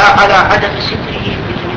لا على عدم ستره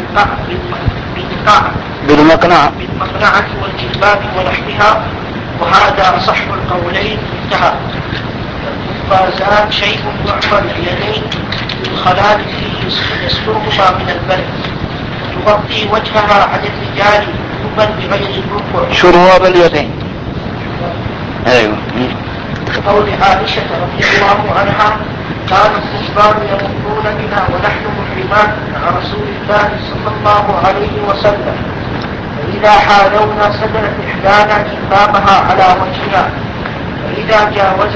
بالمقنعة والجلباب ونحوها، وهذا أصح القولين انتهى. القفازان شيء يعمل اليدين بالخلال فيه يسترهما من البرد، وتغطي وجهها عن الرجال وجوبا بغير الركوع. شرواب اليدين. ايوه. قول عائشة رضي الله عنها كان الرهبان يمرون بنا ونحن محرمات مع رسول الله صلى الله عليه وسلم، فإذا حاذونا سدلت إحدانا جلبابها على وجهنا، فإذا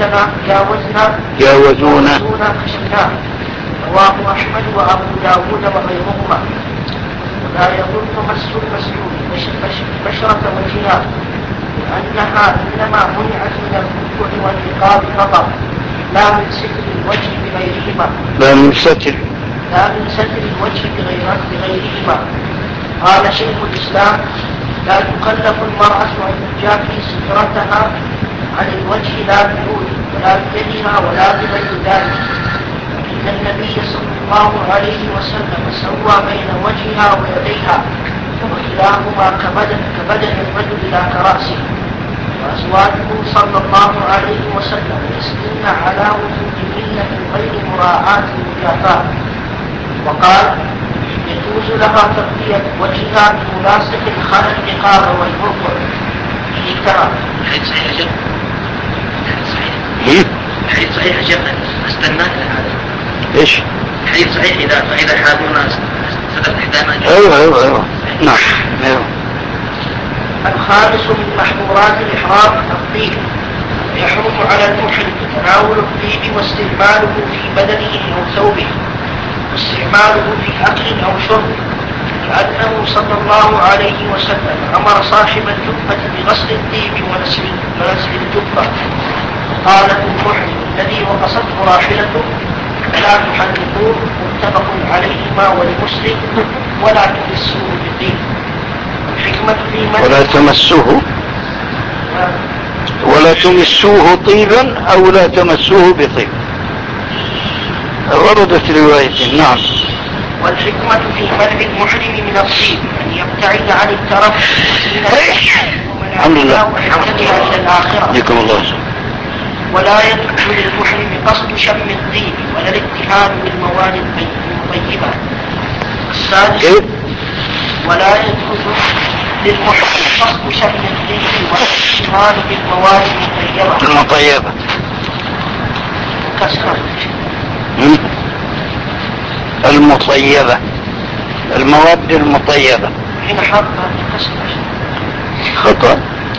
جاوزونا خشناه. رواه أحمد وأبو داود وغيرهما. ولا يضر مس المسجود بشرة وجهها، لأنها إنما منعت من الركوع والرقاب فقط، لا من ستر الوجه بغيرهما. قال شيخ الإسلام لا تكلف المرأة أن تجافي سترتها عن الوجه لا بعود ولا بيدها ولا بغير ذلك، إن النبي صلى الله عليه وسلم سوى بين وجهها ويديها، وكلاهما كبدن الرجل لا كرأسه. وأزواجه صلى الله عليه وسلم يسلمن على وجوههن من غير مراعاة المجافاة. وقال يجوز لها تغطية وجهها بملاصق خلع الرقاب والركوع. حديث صحيح جدا. حديث صحيح جدا. استناك هذا. ايش؟ حديث صحيح فإذا حاذونا سدلت إحدانا. ايوه. نعم. ايوه. الخامس من محظورات الإحرام الطيب. يحرم على المحرم تناول الطيب واستعماله في بدنه أو ثوبه، واستعماله في أكل أو شرب، لأنه صلى الله عليه وسلم أمر صاحب الجبة بغسل الطيب ونسل الجبة، قال المحرم الذي وقصته راحلته لا تحرقوه، متفق عليهما ولمسلم ولا تمسوه بالطيب. ولا تمسوه طيبا أو لا تمسوه بطيب، وردت رواية. نعم. والحكمة في منع المحرم من الطيب أن يبتعد عن الترف الحمد لله إلى الآخرة. بكم الله. ولا يجوز للمحرم قصد شم الطيب ولا الاتهام بالمواد المطيبة. السادس ولا يجوز للمحرم قصد شم الطيب ولا الاتهام بالمواد المطيبة. المطيبة، المواد المطيبة. حين حرف خطأ.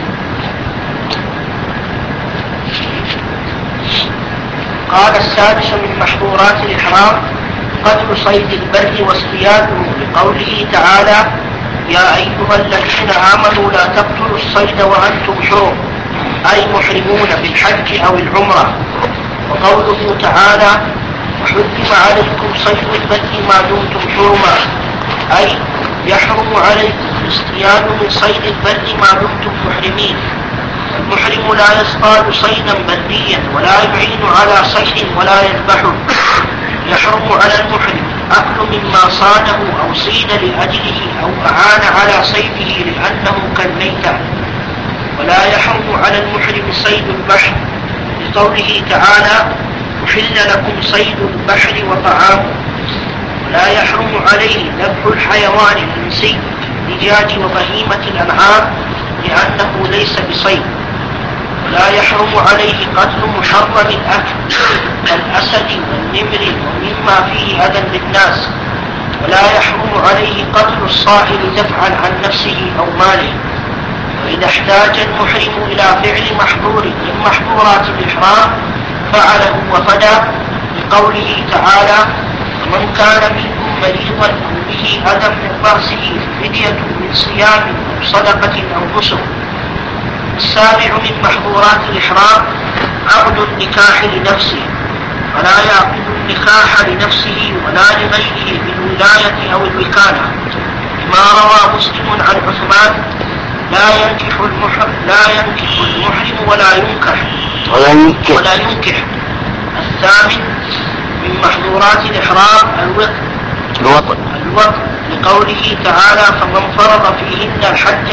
قال السادس من محظورات الإحرام قتل صيد البر واصطياده، لقوله تعالى يا أيها الذين آمنوا لا تقتلوا الصيد وأنتم حرم، أي محرمون بالحج أو العمرة. وقوله تعالى وحرم عليكم صيد البر ما دمتم حرما، أي يحرم عليكم الاصطياد من صيد البر ما دمتم محرمين. المحرم لا يصطاد صيدا بريا ولا يعين على صيد ولا يذبحه. يحرم على المحرم أكل مما صاده أو صيد لأجله أو أعان على صيده لأنه كالميتة. ولا يحرم على المحرم صيد البحر، لقوله تعالى أحل لكم صيد البحر وطعامه. ولا يحرم عليه ذبح الحيوان الإنسي الدجاج وبهيمة الأنعام لأنه ليس بصيد. ولا يحرم عليه قتل محرم الأكل كالأسد والنمر ومما فيه أذى للناس. ولا يحرم عليه قتل الصائل دفعا عن نفسه أو ماله. وإذا احتاج المحرم إلى فعل محظور من محظورات الإحرام فعله وفدى، لقوله تعالى ومن كان منكم مريضا أو به أذى من رأسه فدية من صيام أو صدقة أو نسك. السابع من محظورات الإحرام عقد النكاح لنفسه، فلا يعقد النكاح لنفسه ولا لغيره بالولاية أو الوكالة، لما روى مسلم عن عثمان لا ينكح المحرم ولا ينكح. الثامن من محظورات الإحرام الوطن. لقوله تعالى فمن فرض فيهن الحج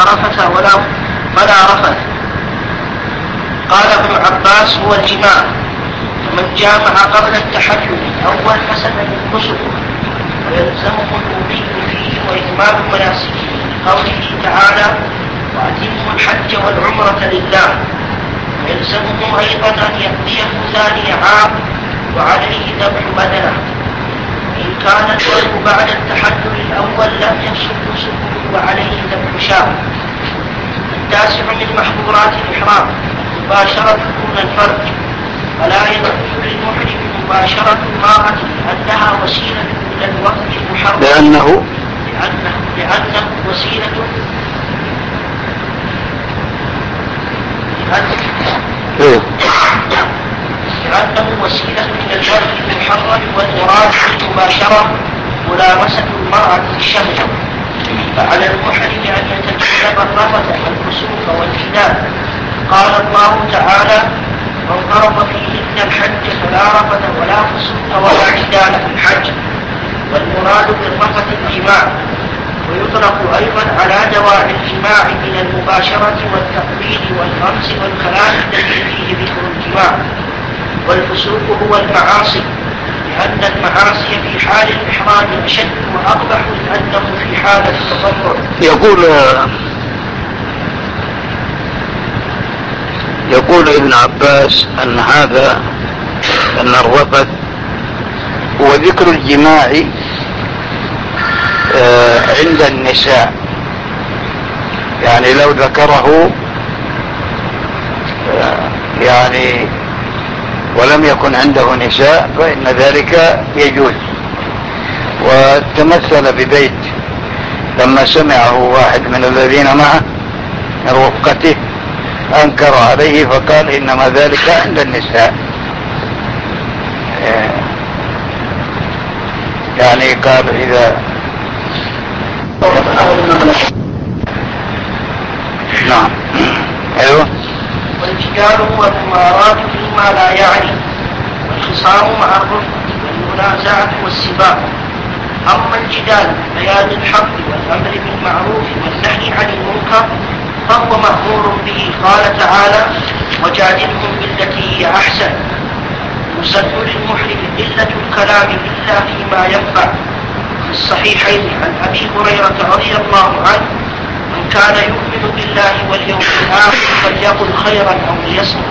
فلا رفث. قال ابن عباس هو الجماع. فمن جامع قبل التحلل أول فسد من نسكه ويلزمه الوضوء فيه وإتمام مناسكه لقوله تعالى وأتموا الحج والعمرة لله. ويلزمه أيضا أن يقضيه ثاني عام وعليه ذبح بدنه. إن كان الولد بعد التحلل الأول لم يفسد نسكه وعليه ذبح شاة. التاسع من محظورات الإحرام مباشرة دون الفرج. فلا يجوز للمحرم مباشرة المرأة لأنها وسيلة إلى الوقت المحرم. لأنه وسيلة لأنه وسيلة إلى الوقت المحرم والمراد بالمباشرة ملامسة المرأة للشهوة. فعلى المحرم أن يتجنب الرفث والفسوق والجدال. قال الله تعالى من فرض فيهن الحج فلا رفث ولا فسوق ولا جدال في الحج. والمراد بالرفث الجماع. ويطلق أيضا على دواعي الجماع من المباشرة والتقبيل والغمس والكلام الذي فيه ذكر الجماع. والفسوق هو المعاصي لأن المعاصي في حال الإحرام أشد وأقبح لأنه في حالة التضرع. يقول ابن عباس أن الرفث هو ذكر الجماع عند النساء، يعني لو ذكره يعني ولم يكن عنده نساء فإن ذلك يجوز. وتمثل ببيت لما سمعه واحد من الذين معه من رفقته أنكر عليه فقال إنما ذلك عند النساء، يعني قال إذا نعم أيوه. والجدال والممارات فيما لا يعني والخصام مع الرفق والمنازعة والسباق. أما الجدال بيان الحق والأمر بالمعروف والنهي عن المنكر فهو مأمور به. قال تعالى وجادلهم بالتي هي أحسن. يسن للمحرم قلة الكلام إلا فيما ينفع. في الصحيحين عن أبي هريرة رضي الله عنه من كان يؤمن بالله واليوم الآخر فليقل خيرا أو ليصمت.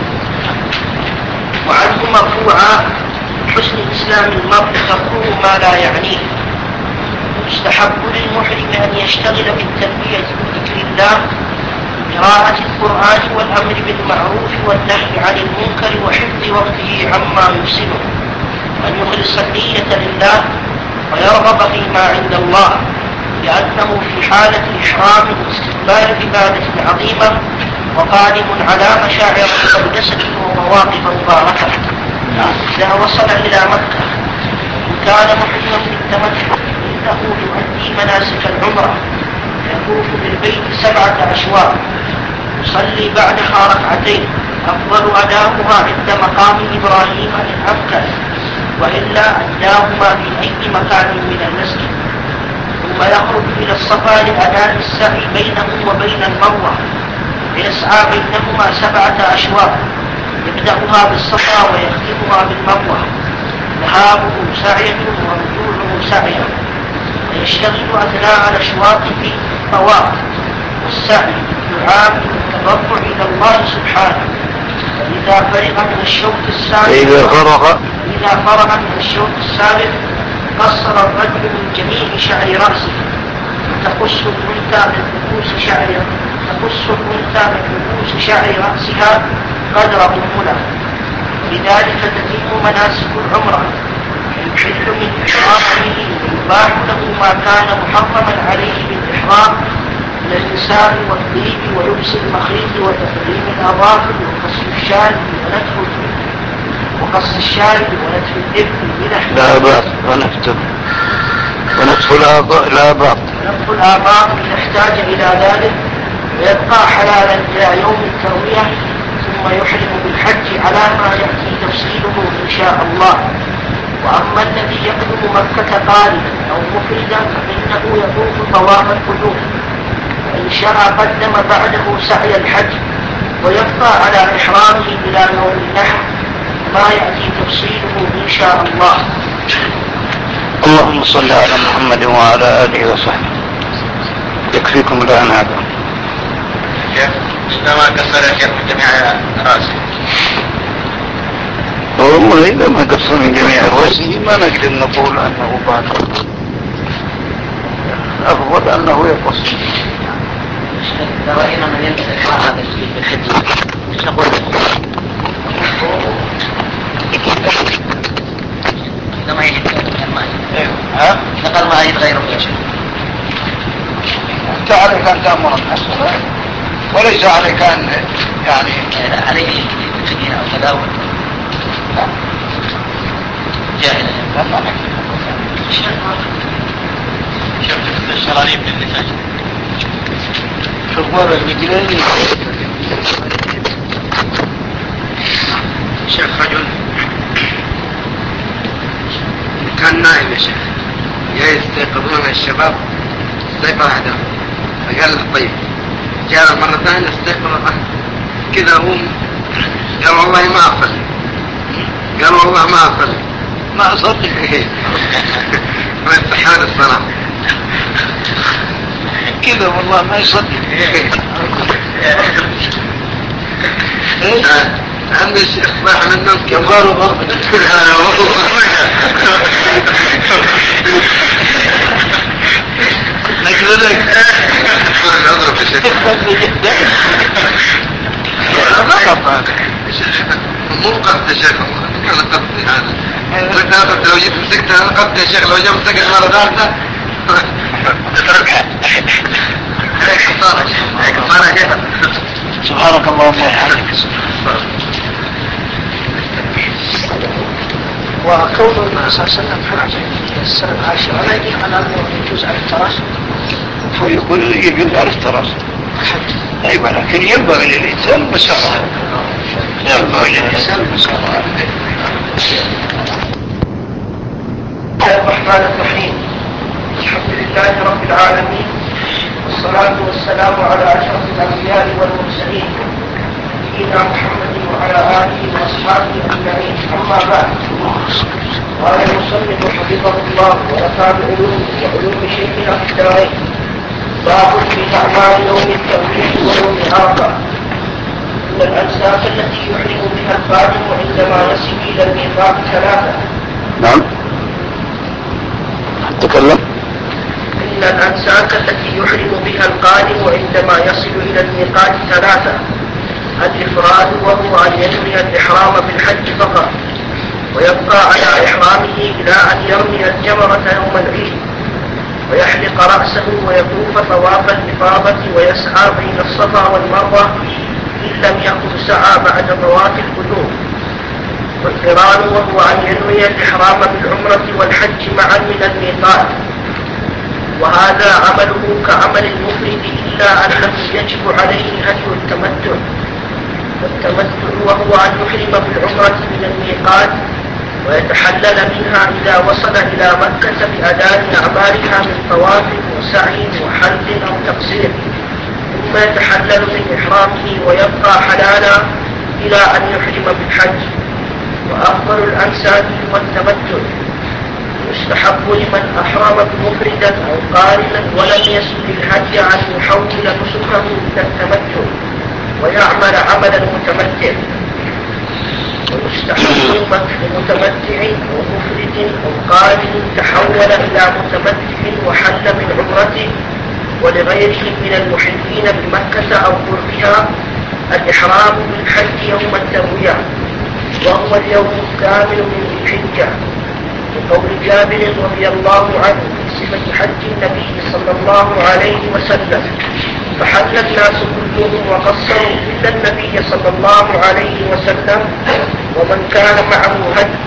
وعنه مرفوعا حسن إسلام المرء تركه ما لا يعنيه. يستحب للمحرم أن يشتغل بالتلبية بذكر الله قراءة القرآن والأمر بالمعروف والنهي عن المنكر وحفظ وقته عما يفسده. أن يخلص النية لله ويرغب فيما عند الله لأنه في حالة الإحرام واستقبال عبادة عظيمة وقادم على مشاعر مقدسة ومواقف مباركة. إذا وصل إلى مكة إن كان محرما بالتمتع إنه يؤدي مناسك العمرة يطوف بالبيت 7 أشواط يصلي بعدها ركعتين أفضل أداؤها عند مقام إبراهيم إن أمكن وإلا أداهما في أي مكان من المسجد. ثم يخرج إلى الصفا لأداء السعي بينه وبين المروة ويسعى بينهما 7 أشواط يبدأها بالصفا ويختمها بالمروة. ذهابه سعية ورجوعه سعية ويشتغل أثناء الأشواط في الطواف والسعي بالدعاء والتضرع إلى الله سبحانه. فإذا فرغ من الشوط السابق قصر الرجل من جميع شعر رأسه وتقص الأنثى من رؤوس شعر رأسها قدر أنملة. ولذلك تتم مناسك العمرة فيحل من إحرامه ويباح له ما كان محرما عليه بالإحرام من النساء والطيب ولبس المخيط وتقليم الأظافر وقص الشارب ونتف الإبن لا بأس ونتف الآباط إذا احتاج إلى ذلك ويبقى حلالا إلى يوم التروية ثم يحرم بالحج على ما يأتي تفصيله إن شاء الله. وأما الذي يقدم مكة قارنا أو مفردا فإنه يطوف طواف القدوم، وإن شاء قدم بعده سعي الحج ويبقى على إحرامه إلى يوم النحر، ما يأتي تفصيله إن شاء الله. اللهم صل على محمد وعلى آله وصحبه. يكفيكم الآن هذا. إنما قصر الشيخ من جميع رأسه. والله إذا ما قصر من جميع رأسه ما نقدر نقول أنه باطل، أفضل أنه يقص. إذا رأينا من يمسك هذا الشيء بالحج إيش نقول له؟ إذا ما يجب نقل ما يتغير في شيء. أنت عليك أن تأمر الناس وليس عليك أن يعني عليه الفدية أو تداول جاهلا. شفت الشراريب للنساء شغور الرجلين. شيخ رجل كان نائم يا شيخ يستيقظون الشباب استيقظ أحدهم فقال له طيب جاء مرة ثانية استيقظ كذا هو قال والله ما أصلي، قال والله ما أصلي ما أصدق ما يستحال الصلاة كذا والله ما يصدق. عند الشيخ صاح من النوم يقال ضرب لك أضرب يا شيخ مو قصد يا شيخ، أنا قصدي هذا لو جيت مسكت أنا قصدي يا شيخ، لو جيت مسكت مرة ثالثة تتركها هيك صار يا شيخ. سبحانك اللهم وبحمدك. وكون النبي صلى الله عليه وسلم حج في السنة العاشرة لا يدل على أنه يجوز على التراس. يقول يجوز على التراس أيوة، لكن ينبغي للإنسان المسارة، ينبغي للإنسان المسارة. بسم الله الرحمن الرحيم. الحمد لله رب العالمين، والصلاة والسلام على أشرف الأنبياء والمرسلين سيدنا محمد وعلى آله وأصحابه أجمعين. أما بعد، قال المصنف حفظه الله ونفع بعلوم وعلوم شيخنا في الدارين: باب في أعمال يوم التوحيد ويوم عرفة. إن الأنساك التي يحرم بها القادم عندما يصل إلى الميقات ثلاثة. نعم تكلم. إن الأنساك التي يحرم بها القادم عندما يصل إلى الميقات ثلاثة: الإفراد وهو أن ينوي الإحرام بالحج فقط ويبقى على إحرامه إلى أن يرمي الجمرة يوم العيد ويحلق رأسه ويطوف طواف الإفاضة ويسعى بين الصفا والمروة إن لم يكن سعى بعد طواف القدوم. والقران وهو أن ينوي الإحرام بالعمرة والحج معا من الميقات، وهذا عمله كعمل المفرد إلا أنه يجب عليه هدي التمتع. والتمتع وهو أن يحرم بالعمرة من الميقات ويتحلل منها إذا وصل إلى مكة بأداء أعمالها من طواف وسعي وحلق أو تقصير، ثم يتحلل من إحرامه ويبقى حلالا إلى أن يحرم بالحج. وأفضل الأنساك هو التمتع، يستحب لمن أحرم مفردا أو قارنا ولم يسل الهدي أن يحول نسكه إلى التمتع ويعمل عمل المتمتع. ويستحب لمتمتع أو مفرد أو قارن تحول إلى متمتع وحل من عمرته ولغيرهم من المحلين بمكة أو قربها الإحرام بالحج يوم التروية، وهو اليوم الكامل من الحجة، بقول جابر رضي الله عنه في صفة حج النبي صلى الله عليه وسلم: فحل الناس كلهم وقصروا إلا النبي صلى الله عليه وسلم ومن كان معه هدي.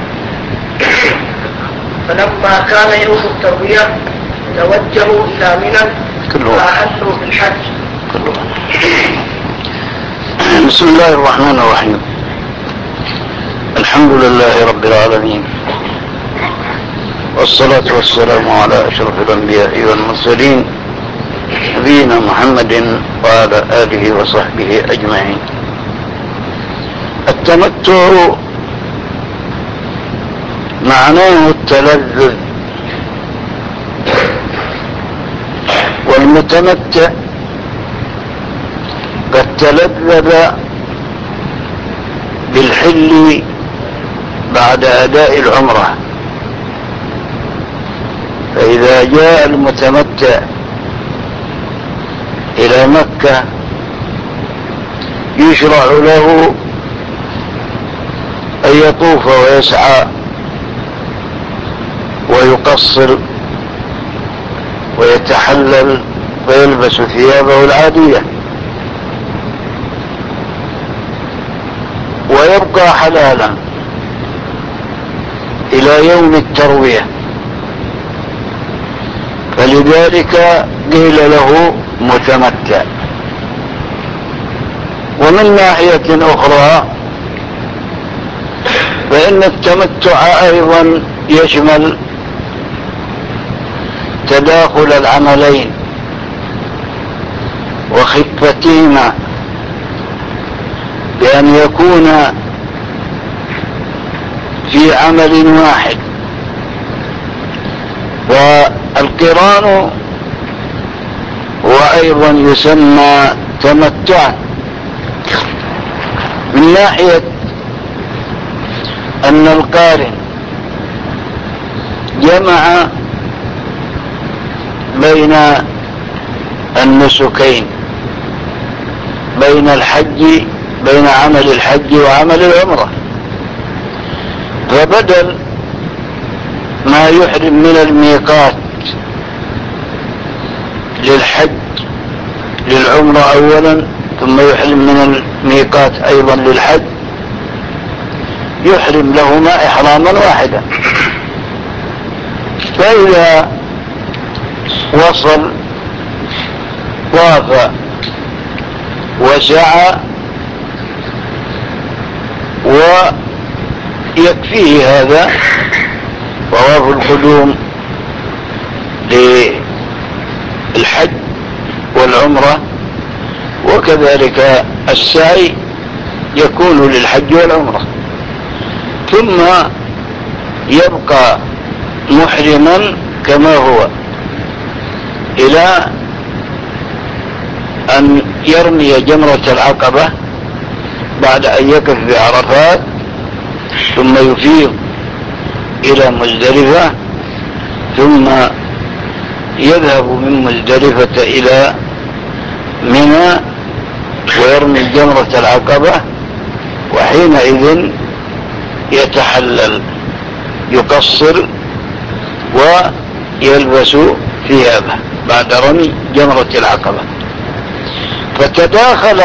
فلما كان يوم التروية توجهوا إلى منى فأهلوا بالحج. بسم الله الرحمن الرحيم. الحمد لله رب العالمين، والصلاة والسلام على أشرف الأنبياء والمرسلين نبينا محمد وعلى آله وصحبه أجمعين. التمتع معناه التلذذ، والمتمتع قد تلذذ بالحل بعد أداء العمرة، فإذا جاء المتمتع إلى مكة يشرع له أن يطوف ويسعى ويقصر ويتحلل ويلبس ثيابه العادية ويبقى حلالا إلى يوم التروية، فلذلك قيل له متمتع. ومن ناحية أخرى فإن التمتع أيضا يشمل تداخل العملين وخفتهما، بأن يكون في عمل واحد. والقران هو أيضا يسمى تمتعا من ناحية أن القارن جمع بين النسكين، بين عمل الحج وعمل العمرة، فبدل ما يحرم من الميقات للحج للعمرة أولا ثم يحرم من الميقات أيضا للحج، يحرم لهما إحراما واحدا. فإذا وصل طاف وسعى ويكفيه هذا طواف القدوم للحج والعمرة، وكذلك السعي يكون للحج والعمرة، ثم يبقى محرما كما هو إلى أن يرمي جمرة العقبة بعد أن يقف بعرفات، ثم يفيض إلى مزدلفة، ثم يذهب من مزدلفة إلى منى ويرمي جمرة العقبة، وحينئذ يتحلل يقصر ويلبس ثيابه بعد رمي جمرة العقبة. فتداخل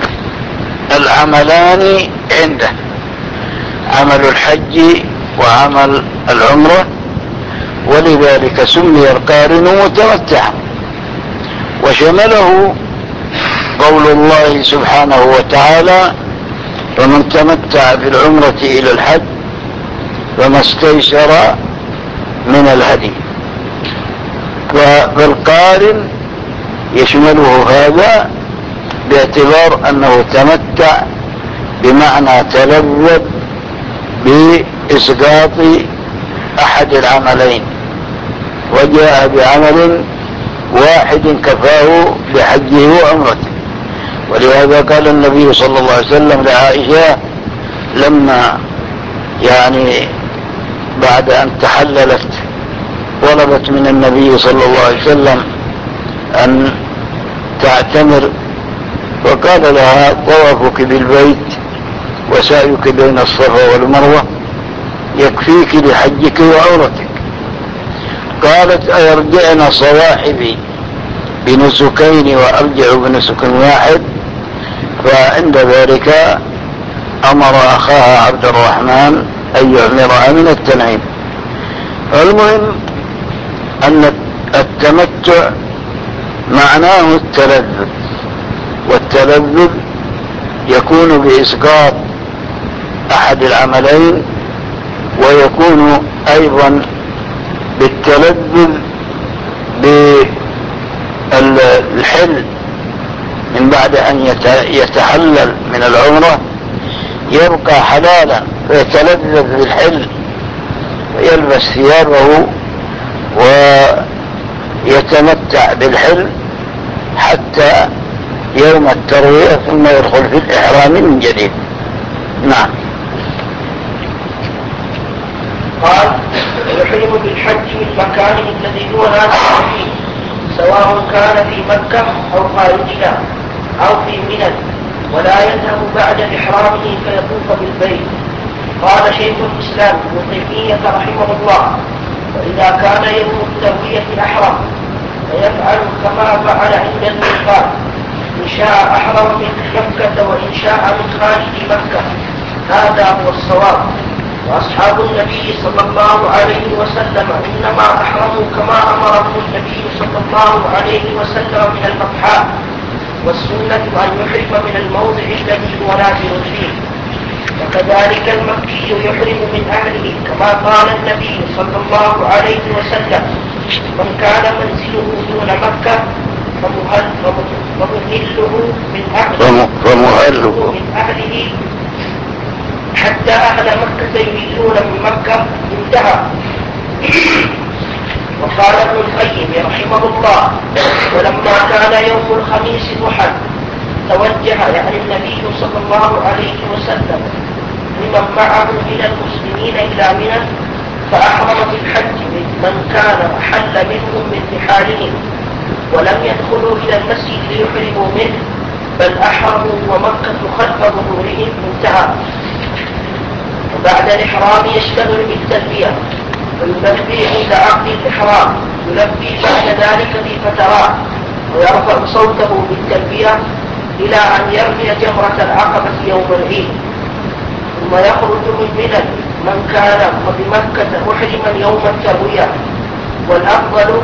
العملان عنده، عمل الحج وعمل العمرة، ولذلك سمي القارن متمتعا. وشمله قول الله سبحانه وتعالى: فمن تمتع بالعمرة إلى الحج فما استيسر من الهدي. فالقارن يشمله هذا باعتبار أنه تمتع بمعنى تلذذ بإسقاط أحد العملين، وجاء بعمل واحد كفاه بحجه وعمرته. ولهذا قال النبي صلى الله عليه وسلم لعائشة لما بعد أن تحللت طلبت من النبي صلى الله عليه وسلم أن تعتمر، وقال لها: طوافك بالبيت وسعيك بين الصفا والمروة يكفيك لحجك وعمرتك. قالت: أيرجعن صواحبي بنسكين وأرجع بنسك واحد؟ فعند ذلك أمر أخاها عبد الرحمن أن يعمرها من التنعيم. المهم أن التمتع معناه التلذذ، والتلذذ يكون بإسقاط أحد العملين، ويكون أيضا بالتلذذ بالحل من بعد أن يتحلل من العمرة يبقى حلالا ويتلذذ بالحل ويلبس ثيابه ويتمتع بالحل حتى يوم التروية ثم يدخل في الإحرام من جديد. نعم. قال يحرم بالحج من مكان الذي هو نازل فيه سواء كان في مكة أو خارجها أو في منى ولا يذهب بعد إحرامه فيطوف بالبيت. قال شيخ الإسلام ابن تيمية رحمه الله وإذا كان يوم التروية أحرم فيفعل كما فعل عند الميقات إن شاء أحرم من مكة وإن شاء من خارج مكة. هذا هو الصواب. وأصحاب النبي صلى الله عليه وسلم إنما أحرموا كما أمرهم النبي صلى الله عليه وسلم من البطحاء والسنة أن يحرم من الموضع الذي هو نازل فيه. وكذلك المكي يحرم من أهله كما قال النبي صلى الله عليه وسلم من كان منزله دون مكة فمهله من أهله حتى أهل مكة يميلون من مكة انتهى. وقال ابن القيم رحمه الله ولما كان يوم الخميس ضحى توجه يعني النبي صلى الله عليه وسلم لمن معه من المسلمين إلى منى فأحرم بالحج من كان أحل منهم من رحالهم ولم يدخلوا إلى المسجد ليحرموا منه بل أحرموا ومكة خلف ظهورهم انتهى. وبعد الإحرام يشتغل بالتلبية ويلبي عند عقد الإحرام يلبي بعد ذلك بفترات ويرفع صوته بالتلبية إلى أن يرمي جمرة العقبة يوم العيد ثم يخرج من منى من كان بمكة محرما يوم التروية والأفضل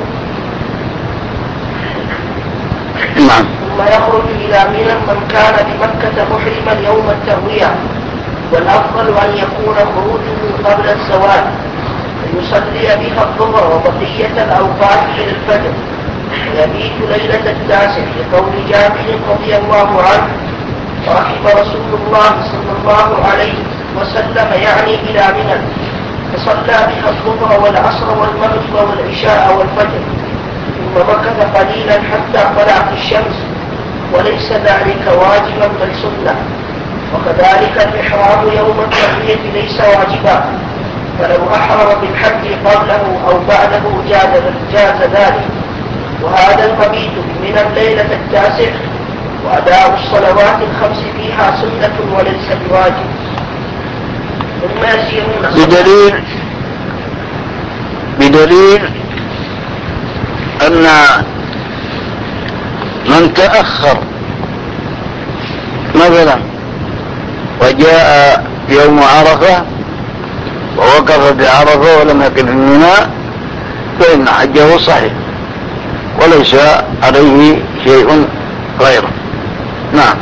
ثم يخرج إلى منى من كان بمكة محرما يوم التروية والأفضل أن يكون خروجه قبل الزوال ويصلي بها الظهر وبقية الأوقات إلى الفجر ويبيت ليلة التاسع لقول جابر رضي الله عنه ورحم رسول الله صلى الله عليه وسلم يعني إلى منى فصلى بها الظهر والعصر والمغرب والعشاء والفجر ثم مكث قليلا حتى طلعت الشمس وليس ذلك واجبا بل سنة. وكذلك الإحرام يوم التروية ليس واجبا فلو أحرم بالحج قبله أو بعده جاز ذلك. وهذا المبيت من الليلة التاسع وأداء الصلوات الخمس فيها سنة وليس بواجب. ثم يسيرون بدليل أن من تأخر مثلا وجاء يوم عرفة ووقف بعرفة ولم يقف منها فإن حجه صحيح وليس عليه شيء غيره. نعم.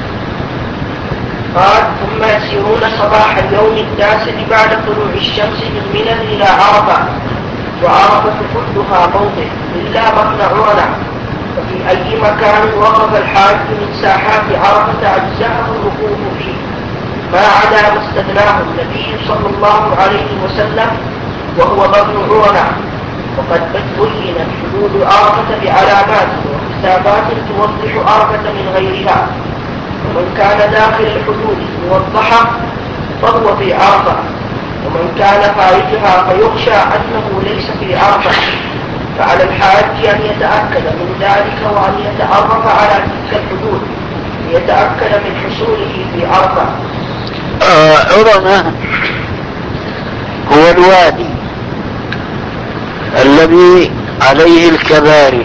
قال ثم يسيرون صباح اليوم التاسع بعد طلوع الشمس من منى إلى عرفة وعرفة كلها موضع إلا مبنى عرنة وفي أي مكان وقف الحاج من ساحات عرفة أجزاءه الوقوف فيه ما عدا ما استثناه النبي صلى الله عليه وسلم وهو مبنى عرنة. وقد بينت حدود عرفة بعلامات وحسابات توضح عرفة من غيرها ومن كان داخل الحدود موضحة فهو في عرفة ومن كان خارجها فيخشى أنه ليس في عرفة فعلى الحاج أن يتأكد من ذلك وأن يتعرف على تلك الحدود ليتأكد من حصوله في عرفة. عرنة هو الوادي الذي عليه الكباري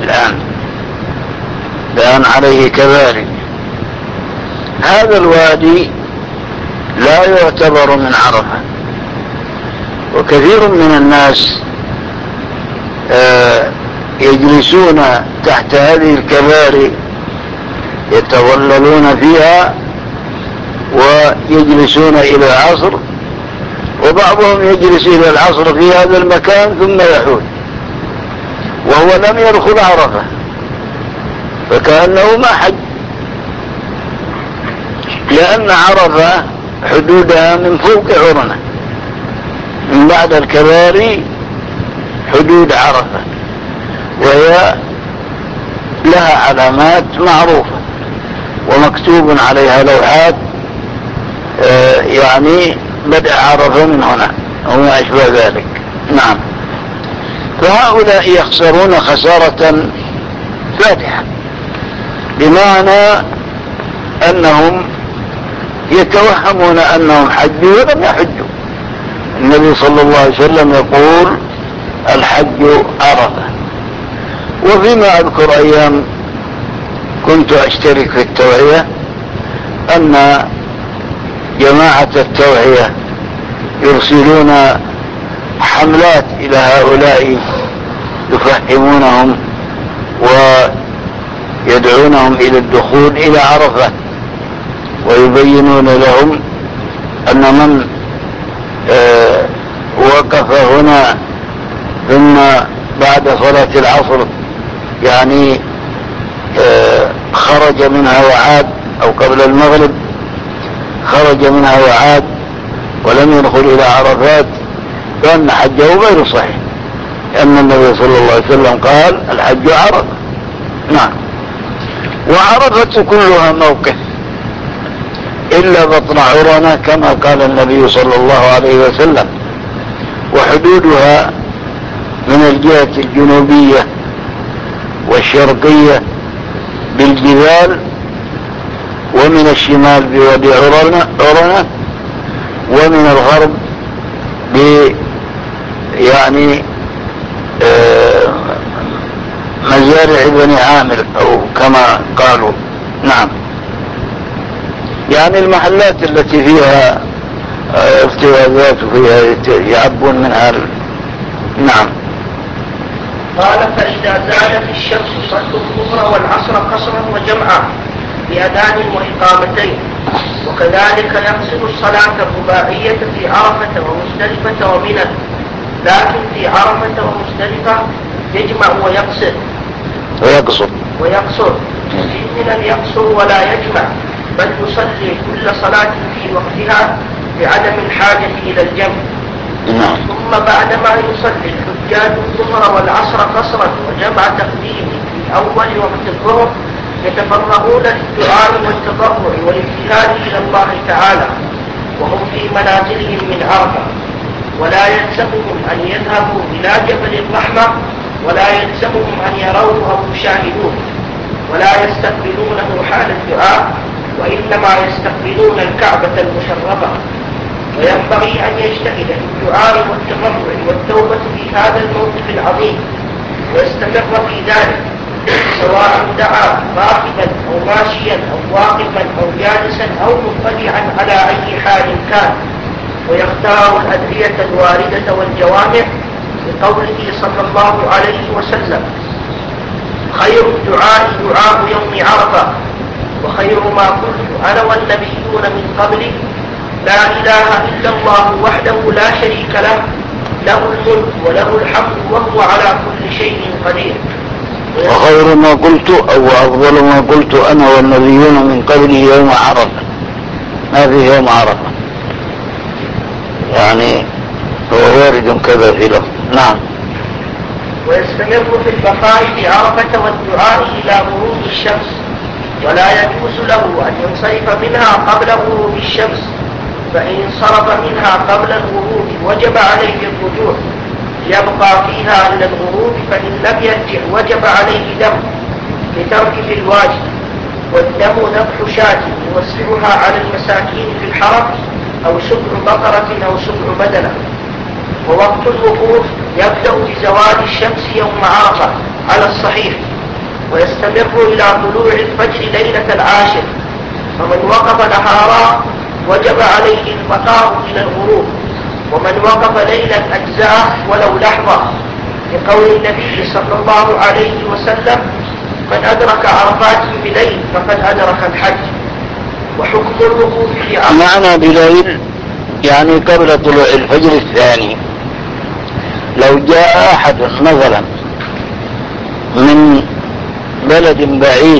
الآن عليه كباري. هذا الوادي لا يعتبر من عرفة وكثير من الناس يجلسون تحت هذه الكباري يتظللون فيها ويجلسون إلى العصر وبعضهم يجلس إلى العصر في هذا المكان ثم يحول وهو لم يدخل عرفة، فكأنه ما حج، لأن عرفة حدودها من فوق عرنة، من بعد الكباري حدود عرفة، وهي لها علامات معروفة ومكتوب عليها لوحات، يعني بدأ عرفة من هنا وما أشبه ذلك. نعم. فهؤلاء يخسرون خسارة فادحة، بمعنى أنهم يتوهمون أنهم حجوا ولم يحجوا. النبي صلى الله عليه وسلم يقول الحج عرفة. وفيما أذكر أيام كنت أشترك في التوعية أن جماعة التوعية يرسلون حملات إلى هؤلاء يفهمونهم ويدعونهم إلى الدخول إلى عرفة، ويبينون لهم أن من وقف هنا ثم بعد صلاة العصر يعني خرج منها وعاد، أو قبل المغرب خرج منها وعاد ولم يدخل إلى عرفات، فإن حجه غير صحيح، لأن النبي صلى الله عليه وسلم قال الحج عرفة. نعم. وعرفة كلها موقف إلا بطن عرنة كما قال النبي صلى الله عليه وسلم، وحدودها من الجهة الجنوبية والشرقية بالجبال، ومن الشمال بوادي عرنة، ومن الغرب يعني مزارع بني عامر أو كما قالوا. نعم. يعني المحلات التي فيها افتوازات وفيها يعبون منها. نعم. قال فإذا زالت الشمس صلوا الظهر والعصر قصرا وجمعا بأذان وإقامتين. وكذلك يقصر الصلاة الرباعية في عرفة ومزدلفة ومنى، لكن في عرفة ومزدلفة يجمع ويقصر في منى يقصر ولا يجمع، بل يصلي كل صلاة في وقتها بعدم الحاجة إلى الجمع. ثم بعدما يصلي الحجاج الظهر والعصر قصرا وجمع تقديم في أول وقت الظهر يتفرغون للدعاء والتضرع والابتهال إلى الله تعالى وهم في منازلهم من عرفة، ولا يلزمهم أن يذهبوا إلى جبل الرحمة، ولا يلزمهم أن يروه أو يشاهدوه، ولا يستقبلونه حال الدعاء، وإنما يستقبلون الكعبة المشرفة. وينبغي أن يجتهد في الدعاء والتضرع والتوبة في هذا الموقف العظيم، ويستمر في ذلك، سواء دعا راكبا أو ماشيا أو واقفا أو جالسا أو مضطجعا على أي حال كان، ويختار الأدعية الواردة والجوامع لقوله صلى الله عليه وسلم: خير الدعاء دعاء يوم عرفة، وخير ما قلت أنا والنبيون من قبلي لا إله إلا الله وحده لا شريك له، له الملك وله الحمد وهو على كل شيء قدير. وخير ما قلت أو أفضل ما قلت أنا والنبيون من قبلي يوم عرفة، ما في يوم عرفة، يعني هو وارد كذا في لفظ. نعم. ويستمر في البقاء في عرفة والدعاء إلى غروب الشمس، ولا يجوز له أن ينصرف منها قبل غروب الشمس، فإن انصرف منها قبل الغروب وجب عليه الرجوع يبقى فيها إلى الغروب، فإن لم يرجع وجب عليه دم لترك في الواجب، والدم ذبح شاة يوسعها على المساكين في الحرم، أو سبع بقرة أو سبع بدنة. ووقت الوقوف يبدأ بزوال الشمس يوم عرفة على الصحيح، ويستمر إلى طلوع الفجر ليلة العاشر، فمن وقف نهارا وجب عليه البقاء إلى الغروب، ومن وقف ليلا أجزاء ولو لحظة، لقول النبي صلى الله عليه وسلم: من أدرك عرفات بليل فقد أدرك الحج. وحكم الوقوف في عرفة معنى بليل يعني قبل طلوع الفجر الثاني. لو جاء أحد مثلا من بلد بعيد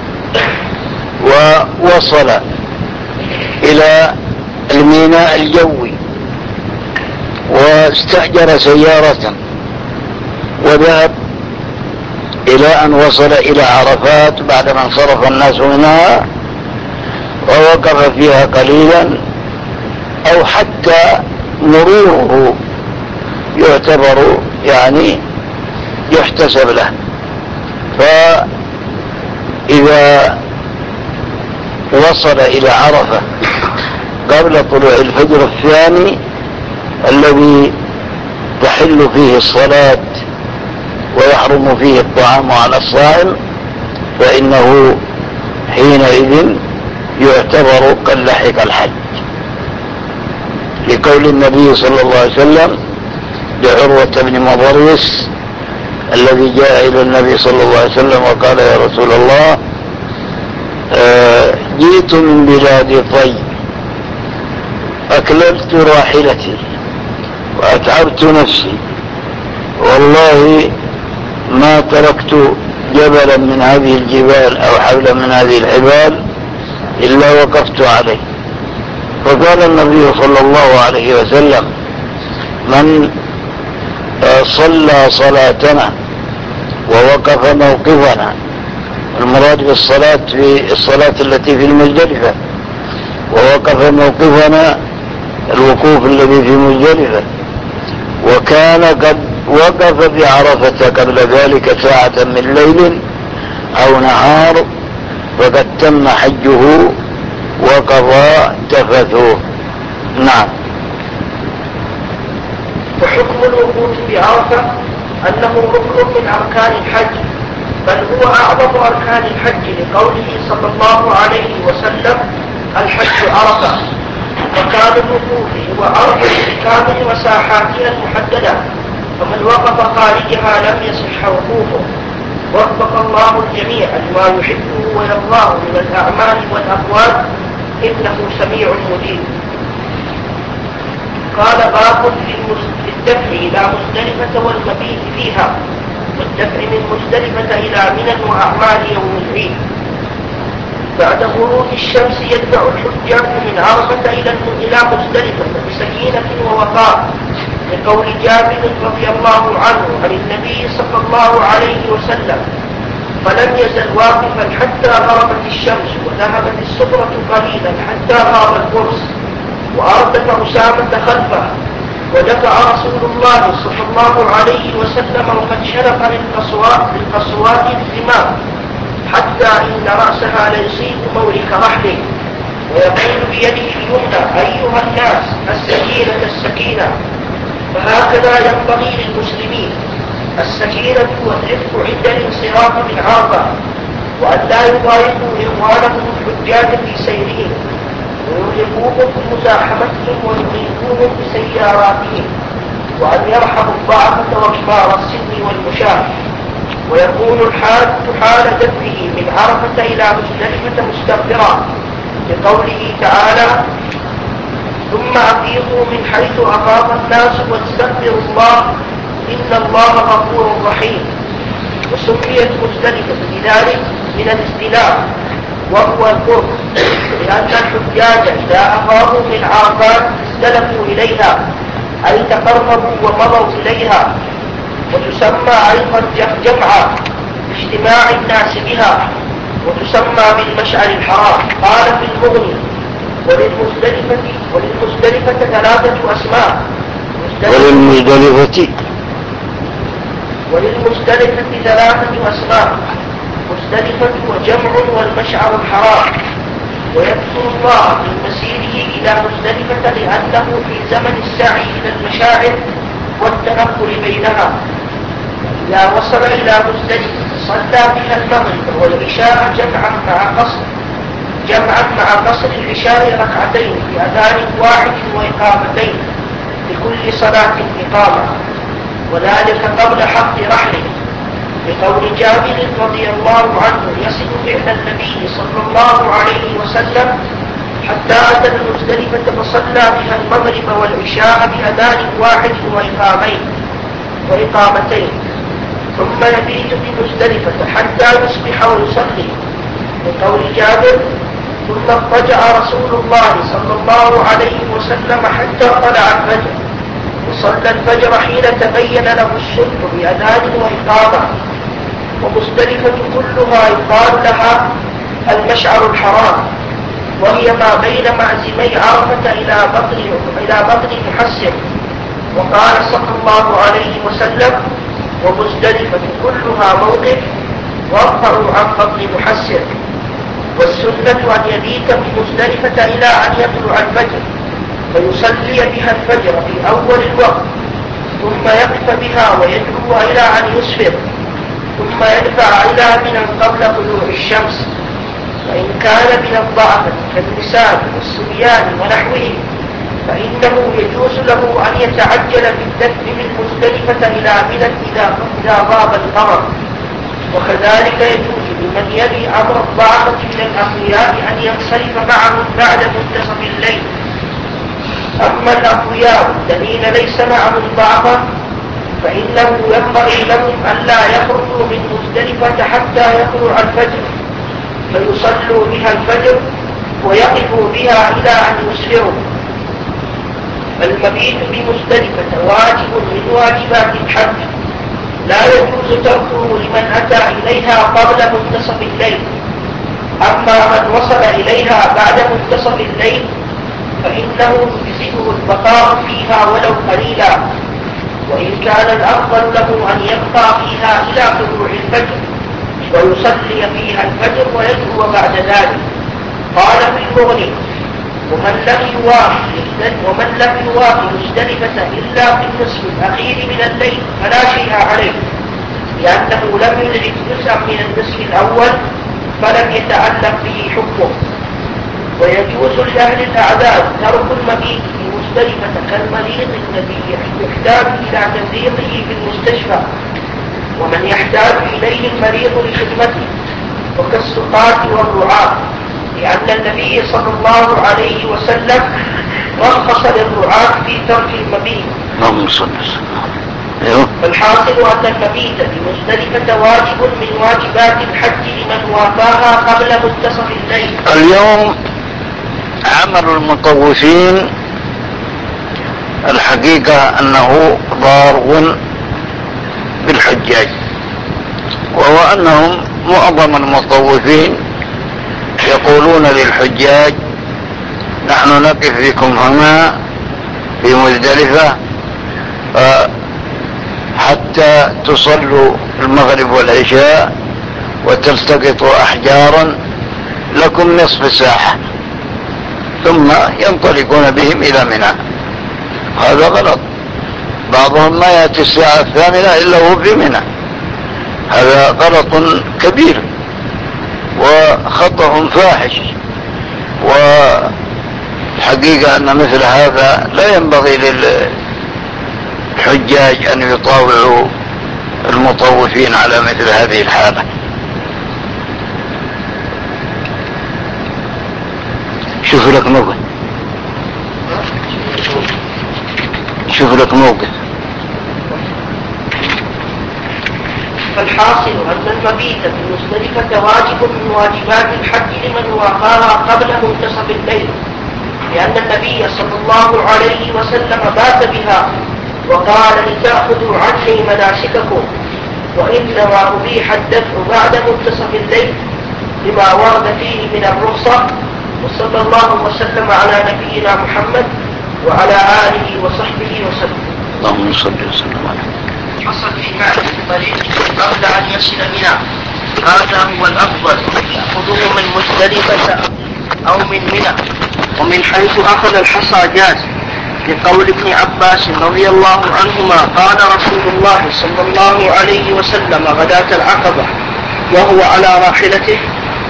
ووصل إلى الميناء الجوي واستأجر سيارة وذهب إلى أن وصل إلى عرفات بعدما انصرف الناس منها، ووقف فيها قليلا أو حتى مروره يعتبر يعني يحتسب له. فإذا وصل إلى عرفة قبل طلوع الفجر الثاني الذي تحل فيه الصلاة ويحرم فيه الطعام على الصائم، فإنه حينئذ يعتبر قد لحق الحج، لقول النبي صلى الله عليه وسلم لعروة بن مضرس الذي جاء إلى النبي صلى الله عليه وسلم وقال: يا رسول الله، جئت من بلاد طي، أكللت راحلتي وأتعبت نفسي، والله ما تركت جبلا من هذه الجبال أو حبلا من هذه الحبال إلا وقفت عليه. فقال النبي صلى الله عليه وسلم: من صلى صلاتنا ووقف موقفنا، المراد بالصلاة في الصلاة التي في المزدلفة، ووقف موقفنا الوقوف الذي في مزدلفة، وكان قد وقف بعرفة قبل ذلك ساعة من ليل أو نهار، فقد تم حجه وقضى تفثه. نعم. وحكم الوقوف بعرفة أنه ركن من أركان الحج، بل هو أعظم أركان الحج، لقوله صلى الله عليه وسلم: الحج عرفة. مكان الوقوف هو أرض الكامل وساحاتها المحددة، فمن وقف خارجها لم يصح وقوفه. وفق الله الجميع لما يحبه ويرضاه من الأعمال والأقوال، إنه سميع مجيب. قال: باب في الدفع إلى مزدلفة والمبيت فيها، والدفع من مزدلفة إلى منى وأعمال يوم العيد. بعد غروب الشمس يدفع الحجاج من عرفة إلى مزدلفة بسكينة ووقار، لقول جابر رضي الله عنه عن النبي صلى الله عليه وسلم: فلم يزل واقفا حتى غربت الشمس، وذهبت الصبرة قليلا حتى غاب القرص، وأردف أسامة خلفه، ودفع رسول الله صلى الله عليه وسلم وقد شرف للقصوات الزمام، حتى إن رأسها ليصيب مورك رحله، ويقول بيده اليمنى: أيها الناس، السكينة السكينة. فهكذا ينبغي للمسلمين، السكينة والرفق عند الانصراف من عرفة، وأن لا يضايقوا إخوانهم الحجاج في سيرهم، ويرهقوهم بمزاحمتهم ويضيقوهم بسياراتهم، وأن يرحموا الضعفة وكبار السن والمشاة. ويكون الحاج حال دفعه من عرفة إلى مزدلفة مستغفرا، لقوله تعالى: ثم أفيضوا من حيث أفاض الناس واستغفروا الله إن الله غفور رحيم. وسميت مزدلفة بذلك من الاستلام، وهو القرب، لأن الحجاج إذا أفاضوا من عرفات استلموا إليها، أي تقربوا ومضوا إليها. وتسمى أيضا جمعا اجتماع الناس بها، وتسمى بالمشعر الحرام. قال في المغني: وللمزدلفة 3 أسماء. وللمزدلفة 3 أسماء: مزدلفة وجمع والمشعر الحرام. ويذكر الله من مسيره إلى مزدلفة لأنه في زمن السعي إلى المشاعر والتنقل بينها. إذا وصل إلى مزدلفة صلى بها المغرب والعشاء جمعا مع قصر العشاء ركعتين بأذان واحد وإقامتين، لكل صلاة إقامة، وذلك قبل حق رحله، بقول جابر رضي الله عنه: يصل فعل النبي صلى الله عليه وسلم حتى أتى المزدلفة فصلى بها المغرب والعشاء بأذان واحد وإقامتين. ثم يبيت بمزدلفة حتى يصبح ويصلي، لقول جابر: ثم اضطجع رسول الله صلى الله عليه وسلم حتى طلع الفجر، وصلى الفجر حين تبين له الصبح بأذان وإقامة. ومزدلفة كلها يقال لها المشعر الحرام، وهي ما بين معزمي عرفة إلى بطن محسر. وقال صلى الله عليه وسلم: ومزدلفة كلها موقف وارفعوا عن بطن محسر. والسنة أن يبيت بمزدلفة إلى أن يطلع الفجر، فيصلي بها الفجر في أول الوقت، ثم يقف بها ويدعو إلى أن يسفر، ثم يدفع إلى منى قبل طلوع الشمس. فإن كان من الضعف كالنساء والصبيان ونحوهم فإنه يجوز له أن يتعجل بالدفع من مزدلفة إلى منى إذا غاب القمر. وكذلك يجوز لمن يلي أمر الضعفة من الأقوياء أن ينصرف معهم بعد منتصف الليل. أما الأقوياء الذين ليس معهم ضعفة فإنه ينبغي لهم ألا يخرجوا من مزدلفة حتى يطلع الفجر، فيصلوا بها الفجر ويقفوا بها إلى أن يسفروا. المبيت بمزدلفة واجب من واجبات الحج، لا يجوز تركه لمن أتى إليها قبل منتصف الليل. أما من وصل إليها بعد منتصف الليل فإنه يجزئه البقاء فيها ولو قليلا، وإن كان الأفضل له أن يبقى فيها إلى طلوع الفجر ويصلي فيها الفجر ويدعو بعد ذلك. قال في المغني: ومن لم يوافي مزدلفة إلا في النصف الأخير من الليل فلا شيء عليه، لأنه لم يدرك جزءا من النصف الأول فلم يتعلق به حكمه. ويجوز لأهل الأعذار ترك المبيت في مزدلفة كالمريض الذي يحتاج إلى تمريضه في المستشفى، ومن يحتاج إليه المريض لخدمته، وكالسقاة والرعاة، لأن النبي صلى الله عليه وسلم رخص للرعاة في ترك المبيت. فالحاصل أن المبيت بمزدلفة واجب من واجبات الحج لمن وافاها قبل منتصف الليل. اليوم عمل المطوفين الحقيقة أنه ضار بالحجاج، وهو أنهم معظم المطوفين يقولون للحجاج: نحن نقف بكم هنا في مزدلفة حتى تصلوا المغرب والعشاء وتلتقطوا أحجارا لكم نصف ساعة، ثم ينطلقون بهم إلى منى. هذا غلط. بعضهم ما يأتي الساعة 8 إلا هو في منى. هذا غلط كبير وخطأ فاحش، والحقيقة أن مثل هذا لا ينبغي للحجاج أن يطاوعوا المطوفين على مثل هذه الحالة. شوف لك موقف. فالحاصل أن المبيت بمزدلفة واجب من واجبات الحج لمن وافاها قبل منتصف الليل، لأن النبي صلى الله عليه وسلم بات بها وقال: لتأخذوا عني مناسككم. وإنما أبيح الدفع بعد منتصف الليل لما ورد فيه من الرخصة. وصلى الله وسلم على نبينا محمد وعلى آله وصحبه وسلم. اللهم صل وسلم عليه. حصل في معنى الطريق قبل أن يصل منى، هذا هو الأفضل، يأخذه من مزدلفة أو من منى. ومن حيث أخذ الحصى جاز، لقول ابن عباس رضي الله عنهما: قال رسول الله صلى الله عليه وسلم غداة العقبة وهو على راحلته: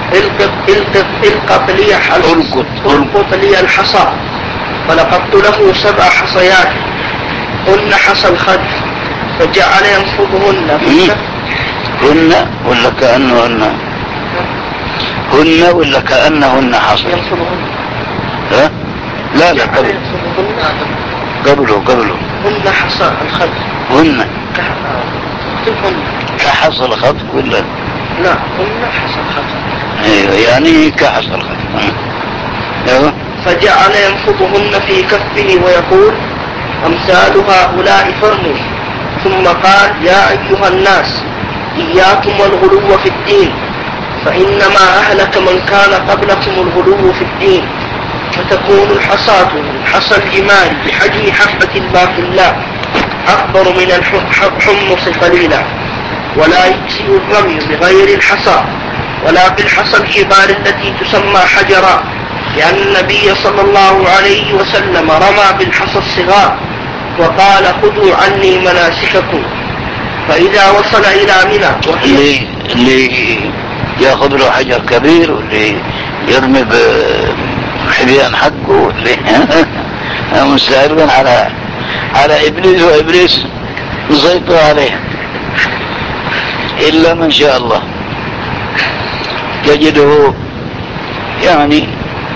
القط لي الحصى، فلقطت له 7 حصيات، هن حصى الخد، فجعل ينفضهن. هن ولا كأنهن؟ هن ولا كأنهن حصى؟ ينفضهن. لا قبله هن حصى الخد. هن كحص الخط ولا؟ لا قلنا حصل خط. ايوه يعني كحص الخط. ايوه. فجعل ينفضهن في كفه ويقول أمثال هؤلاء فرموا. ثم قال يا أيها الناس إياكم والغلو في الدين فإنما أهلك من كان قبلكم الغلو في الدين. فتكون الحصاة حصى الجمال بحجم حبة الباقلاء أكبر من الحمص قليلا. ولا يجزئ الرمي بغير الحصى ولا بالحصى الكبار التي تسمى حجرا، لأن النبي صلى الله عليه وسلم رمى بالحصى الصغار وقال خذوا عني مناسككم. فإذا وصل إلى منى اللي ياخذ له حجر كبير واللي يرمي بحبيان حقه واللي مستعرضا على إبليس، وإبليس مسيطر عليه إلا من شاء الله تجده يعني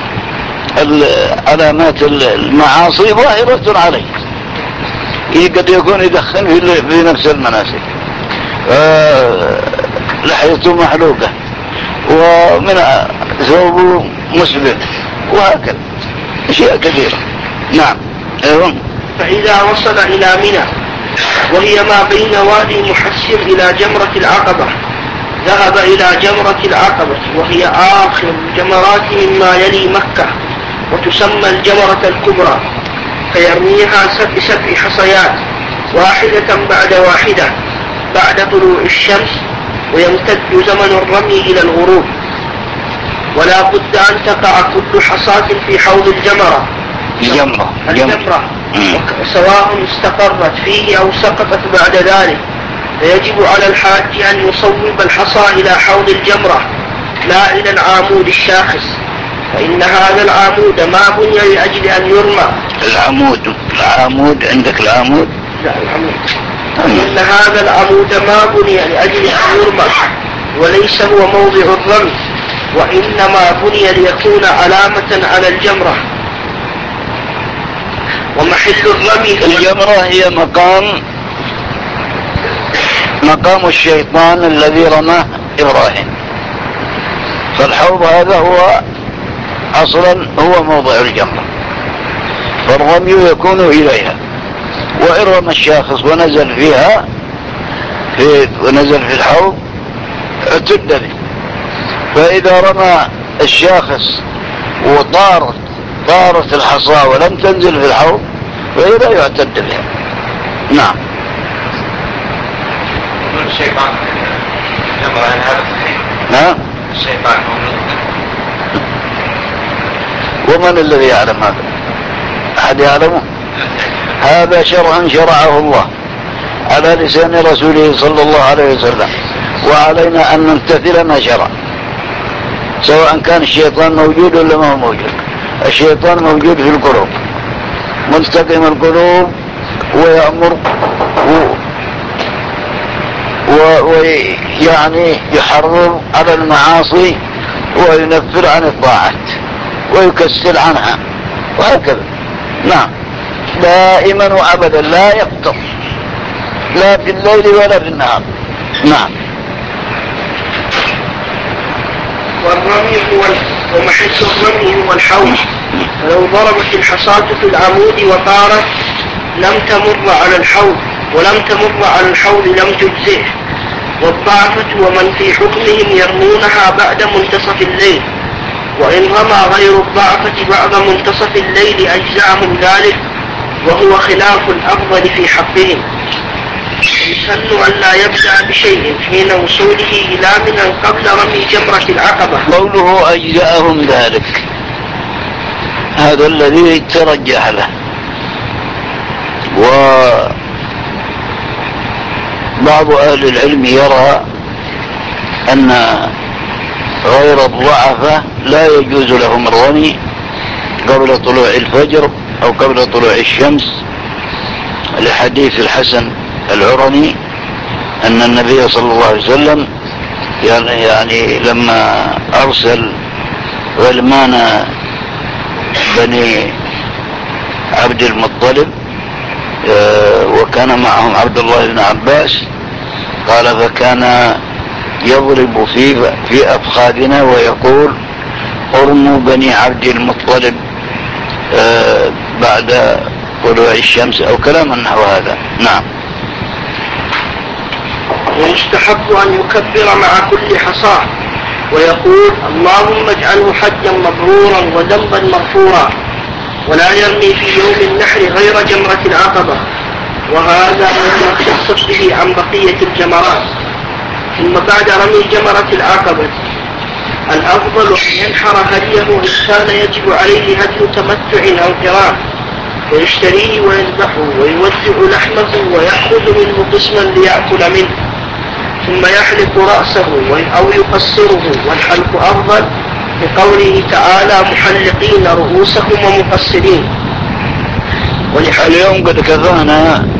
علامات المعاصي ظاهرة عليه، قد يكون يدخن في نفس المناسك، لحيته محلوقة ومن ثوبه مسبل وهكذا أشياء كثيرة. نعم. فإذا وصل إلى منى وهي ما بين وادي محسر إلى جمرة العقبة ذهب إلى جمرة العقبة وهي آخر الجمرات مما يلي مكة وتسمى الجمرة الكبرى، فيرميها بسبع حصيات واحدة بعد واحدة بعد طلوع الشمس، ويمتد زمن الرمي إلى الغروب. ولا بد أن تقع كل حصاة في حوض الجمرة سواء استقرت فيه أو سقطت بعد ذلك. فيجب على الحاج أن يصوب الحصى إلى حوض الجمرة لا إلى العامود الشاخص، فإن هذا العامود ما بني لأجل أن يرمى. العامود عندك العامود؟ لا العمود. فإن هذا العمود ما بني لأجل أن يرمى وليس هو موضع الرمي، وإنما بني ليكون علامة على الجمرة. ومحل الرمي الجمرة هي مقام الشيطان الذي رماه إبراهيم، فالحوض هذا هو أصلا هو موضع الجمرة، فالرمي يكون إليها. وإن رمى الشاخص ونزل فيها ونزل في الحوض اعتد به. فإذا رمى الشاخص وطارت الحصى ولم تنزل في الحوض فهي لا يعتد بها. نعم. الشيطان يمر عن هذا صحيح؟ نعم. الشيطان ومن الذي يعلم هذا؟ أحد يعلمه؟ هذا شرع شرعه الله على لسان رسوله صلى الله عليه وسلم، وعلينا أن نمتثل ما شرع، سواء كان الشيطان موجود ولا ما هو موجود. الشيطان موجود في القلوب، ملتقم القلوب ويأمر ويعني يحرر على المعاصي وينفر عن الطاعات ويكسل عنها وهكذا. نعم. دائما وأبدا لا يفتر، لا في الليل ولا في النهار. نعم. ومحل الرمي هو الحوض، ولو ضربت الحصاة في العمود وطارت لم تمر على الحوض، ولم تمر على الحوض لم تجزئه. والضعفة ومن في حكمهم يرمونها بعد منتصف الليل، وإن رمى غير الضعفة بعد منتصف الليل أجزاهم ذلك، وهو خلاف الأفضل في حقهم. يسن أن لا يبدأ بشيء حين وصوله إلى منى قبل رمي جمرة العقبة. قوله أجزاهم ذلك هذا الذي ترجح له. وبعض أهل العلم يرى أن غير الضعفة لا يجوز لهم الرمي قبل طلوع الفجر أو قبل طلوع الشمس، لحديث الحسن العرني أن النبي صلى الله عليه وسلم يعني لما أرسل غلمان بني عبد المطلب وكان معهم عبد الله بن عباس قال فكان يضرب في أفخاذنا ويقول ارموا بني عبد المطلب بعد طلوع الشمس أو كلاما نحو هذا. نعم. ويستحب أن يكبر مع كل حصاة ويقول اللهم اجعله حجا مبرورا وذنبا مغفورا، ولا يرمي في يوم النحر غير جمرة العقبة، وهذا مما اختص به عن بقية الجمرات. ثم بعد رمي جمرة العقبة الأفضل أن ينحر هديه إن كان يجب عليه هدي تمتع أو قران، ويشتريه ويذبحه ويوزع لحمه ويأخذ منه قسما ليأكل منه، ثم يحلق رأسه أو يقصره، والحلق أفضل لقوله تعالى محلقين رؤوسهم ومقصرين. اليوم قد كفانا